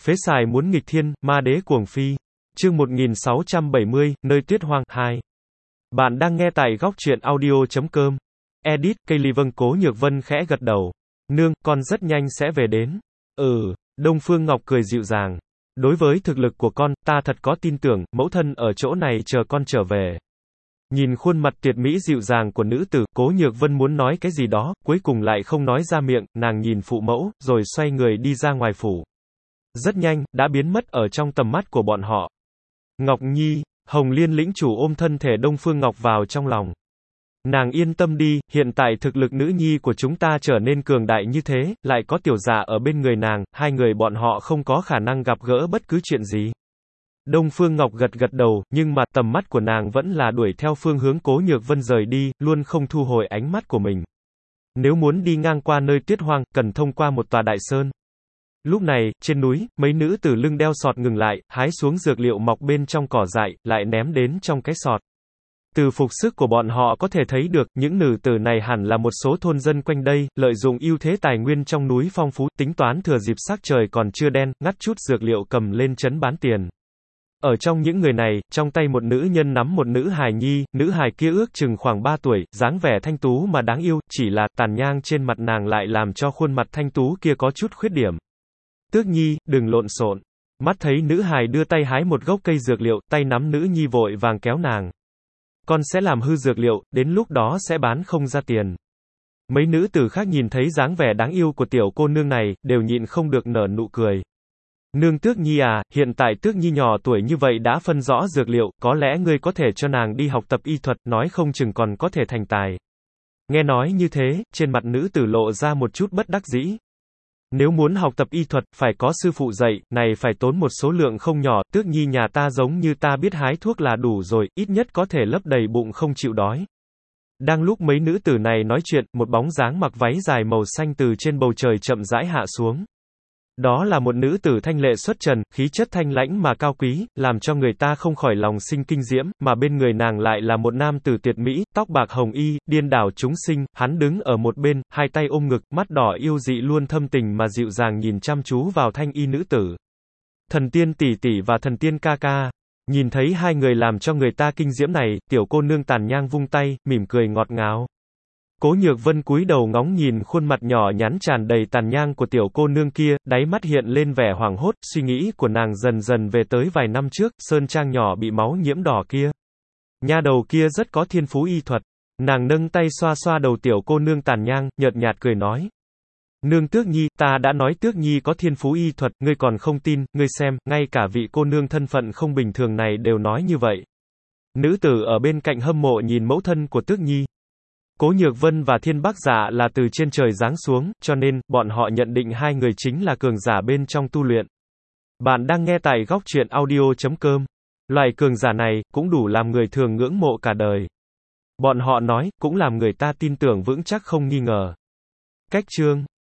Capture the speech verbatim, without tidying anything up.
Phế xài muốn nghịch thiên, ma đế cuồng phi. Chương một nghìn sáu trăm bảy mươi, nơi tuyết hoang, hai. Bạn đang nghe tại góc truyện audio chấm com. Edit, Kaylee vâng Cố Nhược Vân khẽ gật đầu. Nương, con rất nhanh sẽ về đến. Ừ, Đông Phương Ngọc cười dịu dàng. Đối với thực lực của con, ta thật có tin tưởng, mẫu thân ở chỗ này chờ con trở về. Nhìn khuôn mặt tuyệt mỹ dịu dàng của nữ tử, Cố Nhược Vân muốn nói cái gì đó, cuối cùng lại không nói ra miệng, nàng nhìn phụ mẫu, rồi xoay người đi ra ngoài phủ. Rất nhanh, đã biến mất ở trong tầm mắt của bọn họ. Ngọc Nhi, Hồng Liên lĩnh chủ ôm thân thể Đông Phương Ngọc vào trong lòng. Nàng yên tâm đi, hiện tại thực lực nữ nhi của chúng ta trở nên cường đại như thế, lại có tiểu dạ ở bên người nàng, hai người bọn họ không có khả năng gặp gỡ bất cứ chuyện gì. Đông Phương Ngọc gật gật đầu, nhưng mà tầm mắt của nàng vẫn là đuổi theo phương hướng Cố Nhược Vân rời đi, luôn không thu hồi ánh mắt của mình. Nếu muốn đi ngang qua nơi tuyết hoang, cần thông qua một tòa đại sơn. Lúc này, trên núi, mấy nữ tử lưng đeo sọt ngừng lại, hái xuống dược liệu mọc bên trong cỏ dại, lại ném đến trong cái sọt. Từ phục sức của bọn họ có thể thấy được, những nữ tử này hẳn là một số thôn dân quanh đây, lợi dụng ưu thế tài nguyên trong núi phong phú, tính toán thừa dịp sắc trời còn chưa đen, ngắt chút dược liệu cầm lên trấn bán tiền. Ở trong những người này, trong tay một nữ nhân nắm một nữ hài nhi, nữ hài kia ước chừng khoảng ba tuổi, dáng vẻ thanh tú mà đáng yêu, chỉ là tàn nhang trên mặt nàng lại làm cho khuôn mặt thanh tú kia có chút khuyết điểm. Tước Nhi, đừng lộn xộn. Mắt thấy nữ hài đưa tay hái một gốc cây dược liệu, tay nắm nữ nhi vội vàng kéo nàng. Con sẽ làm hư dược liệu, đến lúc đó sẽ bán không ra tiền. Mấy nữ tử khác nhìn thấy dáng vẻ đáng yêu của tiểu cô nương này, đều nhịn không được nở nụ cười. Nương Tước Nhi à, hiện tại Tước Nhi nhỏ tuổi như vậy đã phân rõ dược liệu, có lẽ ngươi có thể cho nàng đi học tập y thuật, nói không chừng còn có thể thành tài. Nghe nói như thế, trên mặt nữ tử lộ ra một chút bất đắc dĩ. Nếu muốn học tập y thuật, phải có sư phụ dạy, này phải tốn một số lượng không nhỏ, Tước Nhi nhà ta giống như ta biết hái thuốc là đủ rồi, ít nhất có thể lấp đầy bụng không chịu đói. Đang lúc mấy nữ tử này nói chuyện, một bóng dáng mặc váy dài màu xanh từ trên bầu trời chậm rãi hạ xuống. Đó là một nữ tử thanh lệ xuất trần, khí chất thanh lãnh mà cao quý, làm cho người ta không khỏi lòng sinh kinh diễm, mà bên người nàng lại là một nam tử tuyệt mỹ, tóc bạc hồng y, điên đảo chúng sinh, hắn đứng ở một bên, hai tay ôm ngực, mắt đỏ yêu dị luôn thâm tình mà dịu dàng nhìn chăm chú vào thanh y nữ tử. Thần tiên tỷ tỷ và thần tiên ca ca. Nhìn thấy hai người làm cho người ta kinh diễm này, tiểu cô nương tàn nhang vung tay, mỉm cười ngọt ngào. Cố Nhược Vân cúi đầu ngóng nhìn khuôn mặt nhỏ nhắn tràn đầy tàn nhang của tiểu cô nương kia, đáy mắt hiện lên vẻ hoảng hốt, suy nghĩ của nàng dần dần về tới vài năm trước, sơn trang nhỏ bị máu nhiễm đỏ kia. Nha đầu kia rất có thiên phú y thuật. Nàng nâng tay xoa xoa đầu tiểu cô nương tàn nhang, nhợt nhạt cười nói. Nương Tước Nhi, ta đã nói Tước Nhi có thiên phú y thuật, ngươi còn không tin, ngươi xem, ngay cả vị cô nương thân phận không bình thường này đều nói như vậy. Nữ tử ở bên cạnh hâm mộ nhìn mẫu thân của Tước Nhi. Cố Nhược Vân và Thiên Bắc Giả là từ trên trời giáng xuống, cho nên, bọn họ nhận định hai người chính là cường giả bên trong tu luyện. Bạn đang nghe tại góc truyện audio chấm com. Loại cường giả này, cũng đủ làm người thường ngưỡng mộ cả đời. Bọn họ nói, cũng làm người ta tin tưởng vững chắc không nghi ngờ. Cách chương